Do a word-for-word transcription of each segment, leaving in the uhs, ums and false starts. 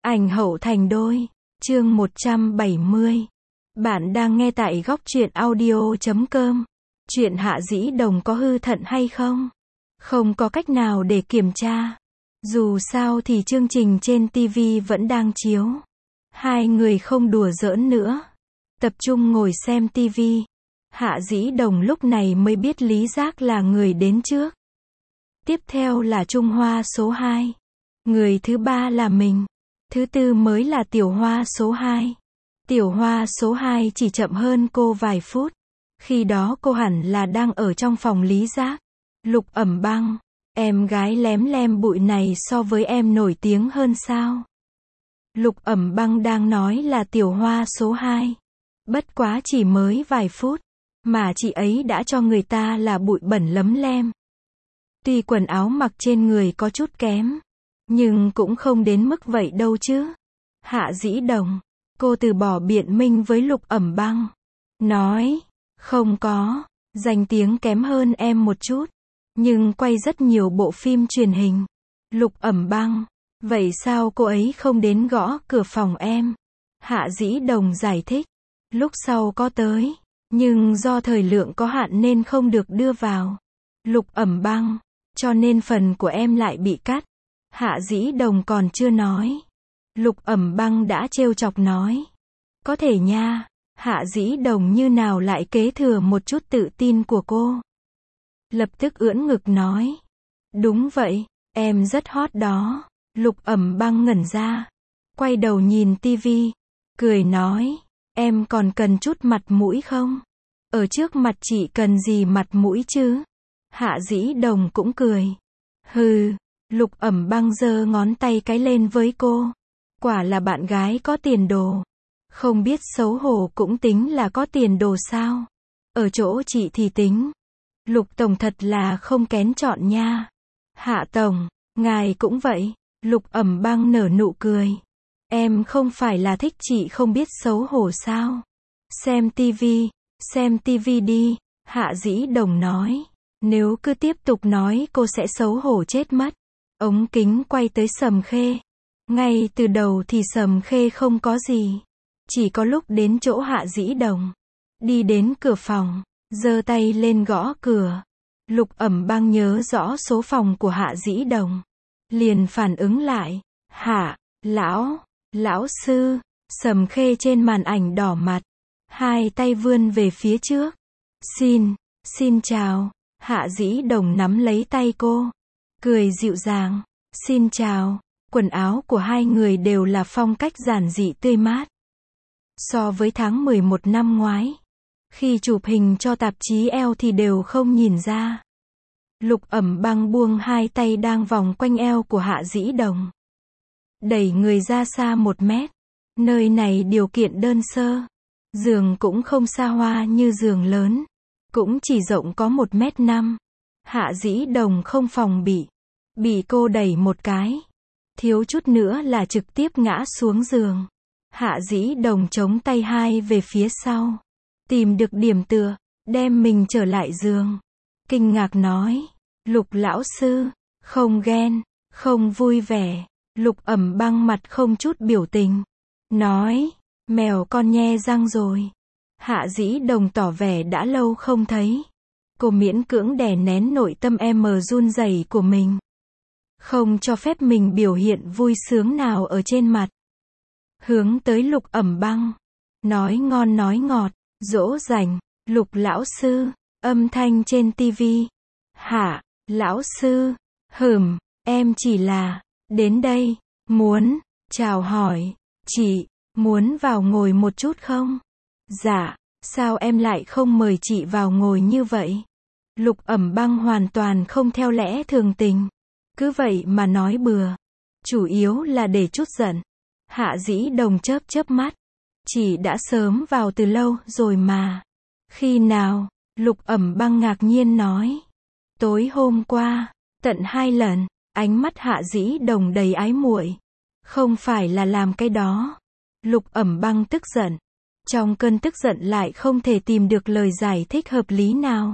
Ảnh hậu thành đôi. Chương một trăm bảy mươi. Bạn đang nghe tại góc truyện audio chấm com. Chuyện Hạ Dĩ Đồng có hư thận hay không? Không có cách nào để kiểm tra. Dù sao thì chương trình trên ti vi vẫn đang chiếu. Hai người không đùa giỡn nữa. Tập trung ngồi xem ti vi. Hạ Dĩ Đồng lúc này mới biết Lý Giác là người đến trước. Tiếp theo là Trung Hoa số hai. Người thứ ba là mình. Thứ tư mới là Tiểu Hoa số hai. Tiểu Hoa số hai chỉ chậm hơn cô vài phút. Khi đó cô hẳn là đang ở trong phòng Lý Giác. Lục Ẩm Băng, em gái lém lem bụi này so với em nổi tiếng hơn sao? Lục Ẩm Băng đang nói là Tiểu Hoa số hai. Bất quá chỉ mới vài phút, mà chị ấy đã cho người ta là bụi bẩn lấm lem. Tuy quần áo mặc trên người có chút kém, nhưng cũng không đến mức vậy đâu chứ. Hạ Dĩ Đồng, cô từ bỏ biện minh với Lục Ẩm Băng. Nói, không có, danh tiếng kém hơn em một chút, nhưng quay rất nhiều bộ phim truyền hình. Lục Ẩm Băng, vậy sao cô ấy không đến gõ cửa phòng em? Hạ Dĩ Đồng giải thích, lúc sau có tới, nhưng do thời lượng có hạn nên không được đưa vào. Lục Ẩm Băng, cho nên phần của em lại bị cắt. Hạ Dĩ Đồng còn chưa nói, Lục Ẩm Băng đã trêu chọc nói, có thể nha. Hạ Dĩ Đồng như nào lại kế thừa một chút tự tin của cô. Lập tức ưỡn ngực nói, đúng vậy, em rất hot đó. Lục Ẩm Băng ngẩn ra, quay đầu nhìn ti vi, cười nói, em còn cần chút mặt mũi không? Ở trước mặt chị cần gì mặt mũi chứ? Hạ Dĩ Đồng cũng cười. Hừ. Lục Ẩm Băng giơ ngón tay cái lên với cô. Quả là bạn gái có tiền đồ. Không biết xấu hổ cũng tính là có tiền đồ sao? Ở chỗ chị thì tính. Lục Tổng thật là không kén chọn nha. Hạ Tổng, ngài cũng vậy. Lục Ẩm Băng nở nụ cười. Em không phải là thích chị không biết xấu hổ sao? Xem tivi, xem tivi đi. Hạ Dĩ Đồng nói. Nếu cứ tiếp tục nói cô sẽ xấu hổ chết mất. Ống kính quay tới Sầm Khê. Ngay từ đầu thì Sầm Khê không có gì. Chỉ có lúc đến chỗ Hạ Dĩ Đồng. Đi đến cửa phòng, giơ tay lên gõ cửa. Lục Ẩm Băng nhớ rõ số phòng của Hạ Dĩ Đồng. Liền phản ứng lại. Hạ, lão, lão sư. Sầm Khê trên màn ảnh đỏ mặt. Hai tay vươn về phía trước. Xin, xin chào. Hạ Dĩ Đồng nắm lấy tay cô. Cười dịu dàng. Xin chào. Quần áo của hai người đều là phong cách giản dị tươi mát. So với tháng mười một năm ngoái, khi chụp hình cho tạp chí eo thì đều không nhìn ra. Lục Ẩm Băng buông hai tay đang vòng quanh eo của Hạ Dĩ Đồng. Đẩy người ra xa một mét. Nơi này điều kiện đơn sơ. Giường cũng không xa hoa như giường lớn. Cũng chỉ rộng có một mét năm. Hạ Dĩ Đồng không phòng bị. Bị cô đẩy một cái. Thiếu chút nữa là trực tiếp ngã xuống giường. Hạ Dĩ Đồng chống tay hai về phía sau. Tìm được điểm tựa. Đem mình trở lại giường. Kinh ngạc nói. Lục lão sư. Không ghen. Không vui vẻ. Lục Ẩm Băng mặt không chút biểu tình. Nói. Mèo con nhe răng rồi. Hạ Dĩ Đồng tỏ vẻ đã lâu không thấy. Cô miễn cưỡng đè nén nội tâm em run rẩy của mình. Không cho phép mình biểu hiện vui sướng nào ở trên mặt. Hướng tới Lục Ẩm Băng. Nói ngon nói ngọt, dỗ dành. Lục lão sư, âm thanh trên tivi. Hạ, lão sư, hừm, em chỉ là, đến đây, muốn, chào hỏi, chị, muốn vào ngồi một chút không? Dạ, sao em lại không mời chị vào ngồi như vậy? Lục Ẩm Băng hoàn toàn không theo lẽ thường tình. Cứ vậy mà nói bừa. Chủ yếu là để chút giận. Hạ Dĩ Đồng chớp chớp mắt. Chị đã sớm vào từ lâu rồi mà. Khi nào? Lục Ẩm Băng ngạc nhiên nói. Tối hôm qua, tận hai lần. Ánh mắt Hạ Dĩ Đồng đầy ái muội. Không phải là làm cái đó. Lục Ẩm Băng tức giận. Trong cơn tức giận lại không thể tìm được lời giải thích hợp lý nào.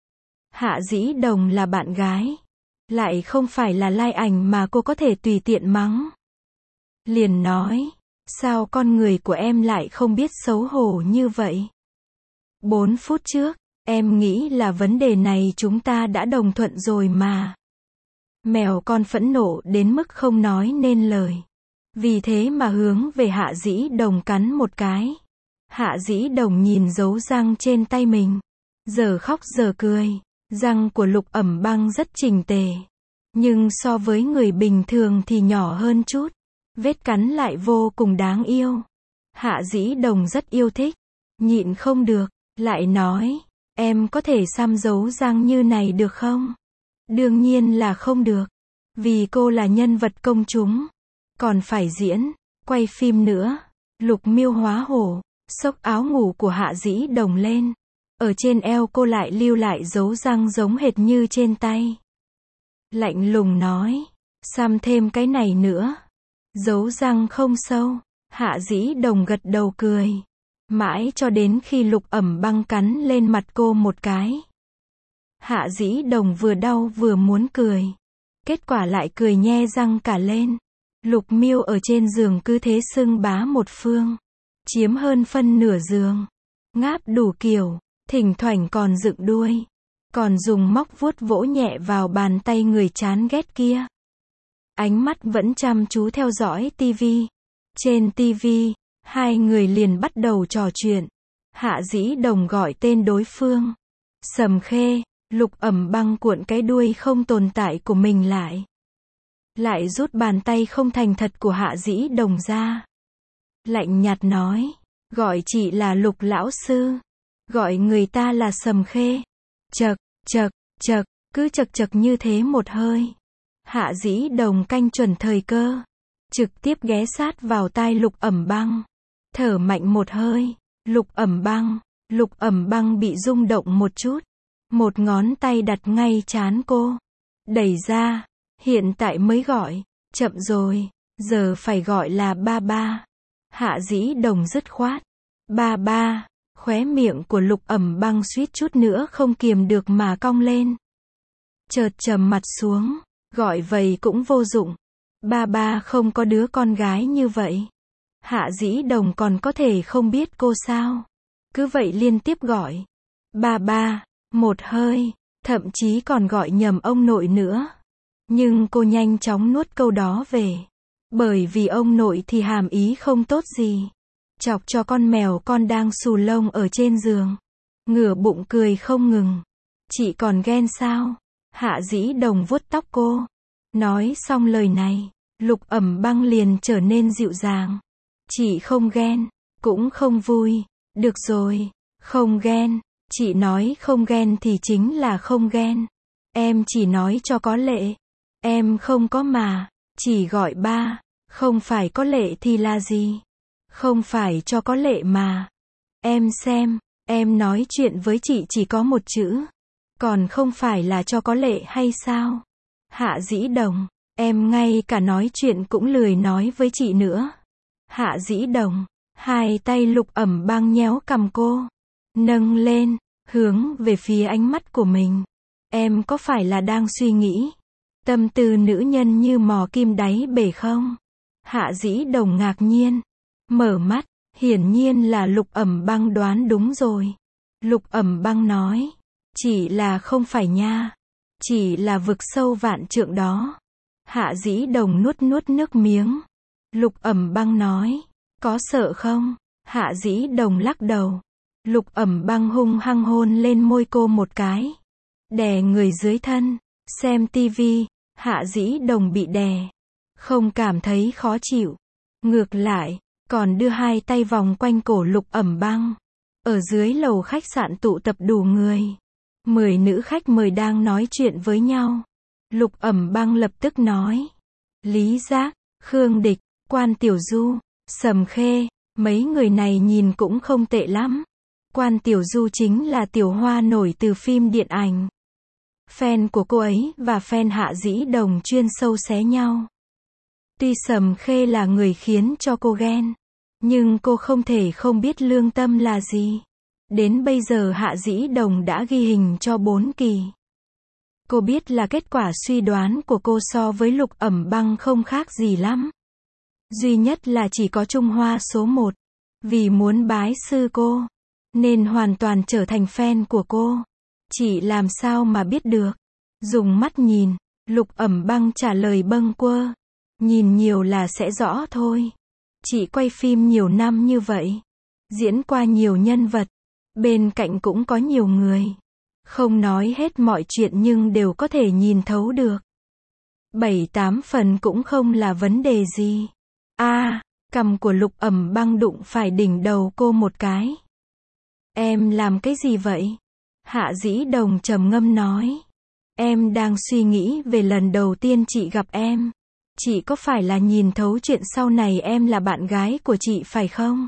Hạ Dĩ Đồng là bạn gái. Lại không phải là lai ảnh mà cô có thể tùy tiện mắng. liền nói, sao con người của em lại không biết xấu hổ như vậy? Bốn phút trước, em nghĩ là vấn đề này chúng ta đã đồng thuận rồi mà. Mèo con phẫn nộ đến mức không nói nên lời. Vì thế mà hướng về Hạ Dĩ Đồng cắn một cái. Hạ Dĩ Đồng nhìn dấu răng trên tay mình. Giờ khóc giờ cười. Răng của Lục Ẩm Băng rất chỉnh tề. Nhưng so với người bình thường thì nhỏ hơn chút. Vết cắn lại vô cùng đáng yêu. Hạ Dĩ Đồng rất yêu thích. Nhịn không được, lại nói, em có thể xăm dấu răng như này được không? Đương nhiên là không được. Vì cô là nhân vật công chúng. Còn phải diễn, quay phim nữa. Lục Miêu hóa hổ, xốc áo ngủ của Hạ Dĩ Đồng lên. Ở trên eo cô lại lưu lại dấu răng giống hệt như trên tay. Lạnh lùng nói, xăm thêm cái này nữa. Dấu răng không sâu. Hạ Dĩ Đồng gật đầu cười. Mãi cho đến khi Lục Ẩm Băng cắn lên mặt cô một cái. Hạ Dĩ Đồng vừa đau vừa muốn cười. Kết quả lại cười nhe răng cả lên. Lục Miêu ở trên giường cứ thế xưng bá một phương. Chiếm hơn phân nửa giường. Ngáp đủ kiểu, thỉnh thoảng còn dựng đuôi. Còn dùng móc vuốt vỗ nhẹ vào bàn tay người chán ghét kia. Ánh mắt vẫn chăm chú theo dõi tivi. Trên tivi, hai người liền bắt đầu trò chuyện. Hạ Dĩ Đồng gọi tên đối phương. Sầm Khê. Lục Ẩm Băng cuộn cái đuôi không tồn tại của mình lại. Lại rút bàn tay không thành thật của Hạ Dĩ Đồng ra. Lạnh nhạt nói, gọi chị là Lục lão sư. Gọi người ta là Sầm Khê. Chậc, chậc, chậc, cứ chậc chậc như thế một hơi. Hạ Dĩ Đồng canh chuẩn thời cơ. Trực tiếp ghé sát vào tai Lục Ẩm Băng. Thở mạnh một hơi. Lục Ẩm Băng. Lục Ẩm Băng bị rung động một chút. Một ngón tay đặt ngay trán cô. Đẩy ra. Hiện tại mới gọi. Chậm rồi. Giờ phải gọi là ba ba. Hạ Dĩ Đồng dứt khoát. Ba ba. Khóe miệng của Lục Ẩm Băng suýt chút nữa không kiềm được mà cong lên. Chợt trầm mặt xuống. Gọi vậy cũng vô dụng. Ba ba không có đứa con gái như vậy. Hạ Dĩ Đồng còn có thể không biết cô sao. Cứ vậy liên tiếp gọi. Ba ba. Một hơi. Thậm chí còn gọi nhầm ông nội nữa. Nhưng cô nhanh chóng nuốt câu đó về. Bởi vì ông nội thì hàm ý không tốt gì. Chọc cho con mèo con đang xù lông ở trên giường. Ngửa bụng cười không ngừng. Chị còn ghen sao? Hạ Dĩ Đồng vuốt tóc cô. Nói xong lời này, Lục Ẩm Băng liền trở nên dịu dàng. Chị không ghen, cũng không vui. Được rồi, không ghen. Chị nói không ghen thì chính là không ghen. Em chỉ nói cho có lệ. Em không có mà. Chỉ gọi ba. Không phải có lệ thì là gì? Không phải cho có lệ mà. Em xem, em nói chuyện với chị chỉ có một chữ. Còn không phải là cho có lệ hay sao? Hạ Dĩ Đồng, em ngay cả nói chuyện cũng lười nói với chị nữa. Hạ Dĩ Đồng, hai tay Lục Ẩm Băng nhéo cằm cô. Nâng lên, hướng về phía ánh mắt của mình. Em có phải là đang suy nghĩ tâm tư nữ nhân như mò kim đáy bể không? Hạ Dĩ Đồng ngạc nhiên. Mở mắt, hiển nhiên là Lục Ẩm Băng đoán đúng rồi. Lục Ẩm Băng nói. Chỉ là không phải nha. Chỉ là vực sâu vạn trượng đó. Hạ Dĩ Đồng nuốt nuốt nước miếng. Lục Ẩm Băng nói. Có sợ không? Hạ Dĩ Đồng lắc đầu. Lục Ẩm Băng hung hăng hôn lên môi cô một cái. Đè người dưới thân. Xem tivi. Hạ Dĩ Đồng bị đè. Không cảm thấy khó chịu. Ngược lại, còn đưa hai tay vòng quanh cổ Lục Ẩm Băng. Ở dưới lầu khách sạn tụ tập đủ người. Mười nữ khách mời đang nói chuyện với nhau. Lục Ẩm Băng lập tức nói. Lý Giác, Khương Địch, Quan Tiểu Du, Sầm Khê, mấy người này nhìn cũng không tệ lắm. Quan Tiểu Du chính là tiểu hoa nổi từ phim điện ảnh. Fan của cô ấy và fan Hạ Dĩ Đồng chuyên sâu xé nhau. Tuy Sầm Khê là người khiến cho cô ghen, nhưng cô không thể không biết lương tâm là gì. Đến bây giờ Hạ Dĩ Đồng đã ghi hình cho bốn kỳ. Cô biết là kết quả suy đoán của cô so với Lục Ẩm Băng không khác gì lắm. Duy nhất là chỉ có Trung Hoa số một. Vì muốn bái sư cô, nên hoàn toàn trở thành fan của cô. Chị làm sao mà biết được? Dùng mắt nhìn, Lục Ẩm Băng trả lời bâng quơ. Nhìn nhiều là sẽ rõ thôi. Chị quay phim nhiều năm như vậy. Diễn qua nhiều nhân vật. Bên cạnh cũng có nhiều người. Không nói hết mọi chuyện nhưng đều có thể nhìn thấu được. Bảy tám phần cũng không là vấn đề gì. A, cằm của Lục Ẩm Băng đụng phải đỉnh đầu cô một cái. Em làm cái gì vậy? Hạ Dĩ Đồng trầm ngâm nói. Em đang suy nghĩ về lần đầu tiên chị gặp em. Chị có phải là nhìn thấu chuyện sau này em là bạn gái của chị phải không?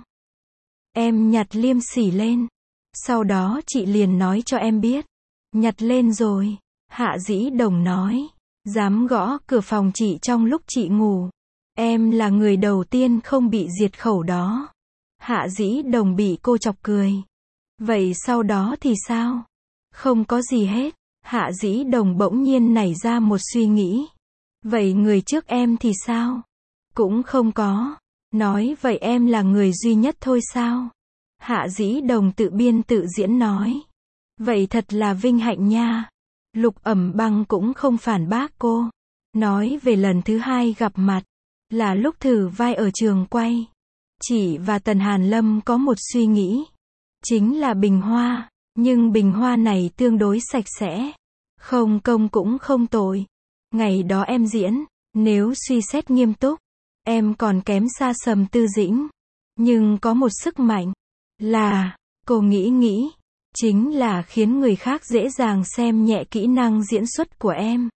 Em nhặt liêm sỉ lên. Sau đó chị liền nói cho em biết. Nhặt lên rồi. Hạ Dĩ Đồng nói. Dám gõ cửa phòng chị trong lúc chị ngủ. Em là người đầu tiên không bị diệt khẩu đó. Hạ Dĩ Đồng bị cô chọc cười. Vậy sau đó thì sao? Không có gì hết. Hạ Dĩ Đồng bỗng nhiên nảy ra một suy nghĩ. Vậy người trước em thì sao? Cũng không có. Nói vậy em là người duy nhất thôi sao? Hạ Dĩ Đồng tự biên tự diễn nói. Vậy thật là vinh hạnh nha. Lục Ẩm Băng cũng không phản bác cô. Nói về lần thứ hai gặp mặt. Là lúc thử vai ở trường quay. Chị và Tần Hàn Lâm có một suy nghĩ. Chính là bình hoa. Nhưng bình hoa này tương đối sạch sẽ. Không công cũng không tội. Ngày đó em diễn. Nếu suy xét nghiêm túc. Em còn kém xa Sầm Tư Dĩnh. Nhưng có một sức mạnh. Là, cô nghĩ nghĩ. Chính là khiến người khác dễ dàng xem nhẹ kỹ năng diễn xuất của em.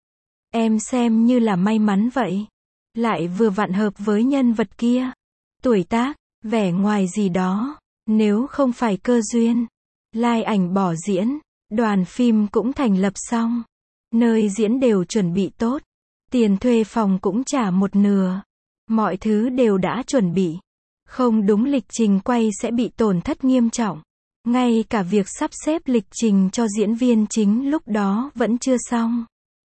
Em xem như là may mắn vậy. Lại vừa vặn hợp với nhân vật kia. Tuổi tác, vẻ ngoài gì đó. Nếu không phải cơ duyên. Lai ảnh bỏ diễn. Đoàn phim cũng thành lập xong. Nơi diễn đều chuẩn bị tốt. Tiền thuê phòng cũng trả một nửa. Mọi thứ đều đã chuẩn bị. Không đúng lịch trình quay sẽ bị tổn thất nghiêm trọng. Ngay cả việc sắp xếp lịch trình cho diễn viên chính lúc đó vẫn chưa xong.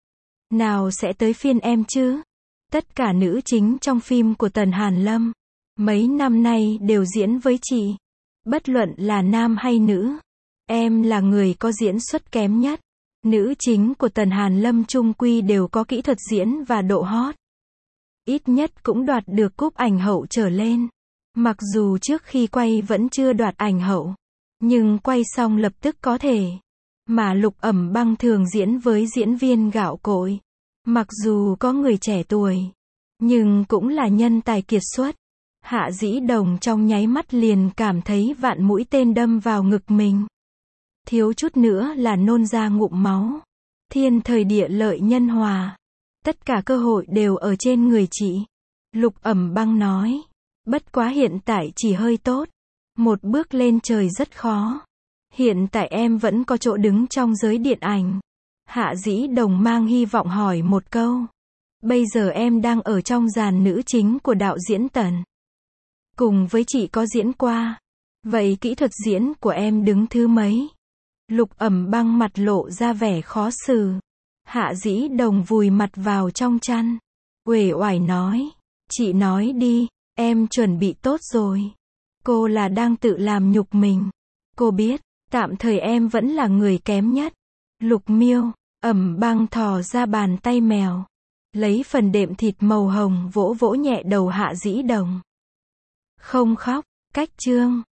Nào sẽ tới phiên em chứ? Tất cả nữ chính trong phim của Tần Hàn Lâm. Mấy năm nay đều diễn với chị. Bất luận là nam hay nữ. Em là người có diễn xuất kém nhất. Nữ chính của Tần Hàn Lâm chung quy đều có kỹ thuật diễn và độ hot. Ít nhất cũng đoạt được cúp ảnh hậu trở lên. Mặc dù trước khi quay vẫn chưa đoạt ảnh hậu. Nhưng quay xong lập tức có thể. Mà Lục Ẩm Băng thường diễn với diễn viên gạo cội. Mặc dù có người trẻ tuổi. Nhưng cũng là nhân tài kiệt xuất. Hạ Dĩ Đồng trong nháy mắt liền cảm thấy vạn mũi tên đâm vào ngực mình. Thiếu chút nữa là nôn ra ngụm máu. Thiên thời địa lợi nhân hòa. Tất cả cơ hội đều ở trên người chị. Lục Ẩm Băng nói. Bất quá hiện tại chỉ hơi tốt. Một bước lên trời rất khó. Hiện tại em vẫn có chỗ đứng trong giới điện ảnh. Hạ Dĩ Đồng mang hy vọng hỏi một câu. Bây giờ em đang ở trong dàn nữ chính của đạo diễn Tần. Cùng với chị có diễn qua. Vậy kỹ thuật diễn của em đứng thứ mấy? Lục Ẩm Băng mặt lộ ra vẻ khó xử. Hạ Dĩ Đồng vùi mặt vào trong chăn. Uể oải nói. Chị nói đi, em chuẩn bị tốt rồi. Cô là đang tự làm nhục mình. Cô biết, tạm thời em vẫn là người kém nhất. Lục Miêu, Ẩm Băng thò ra bàn tay mèo. Lấy phần đệm thịt màu hồng vỗ vỗ nhẹ đầu Hạ Dĩ Đồng. Không khóc, cách chương.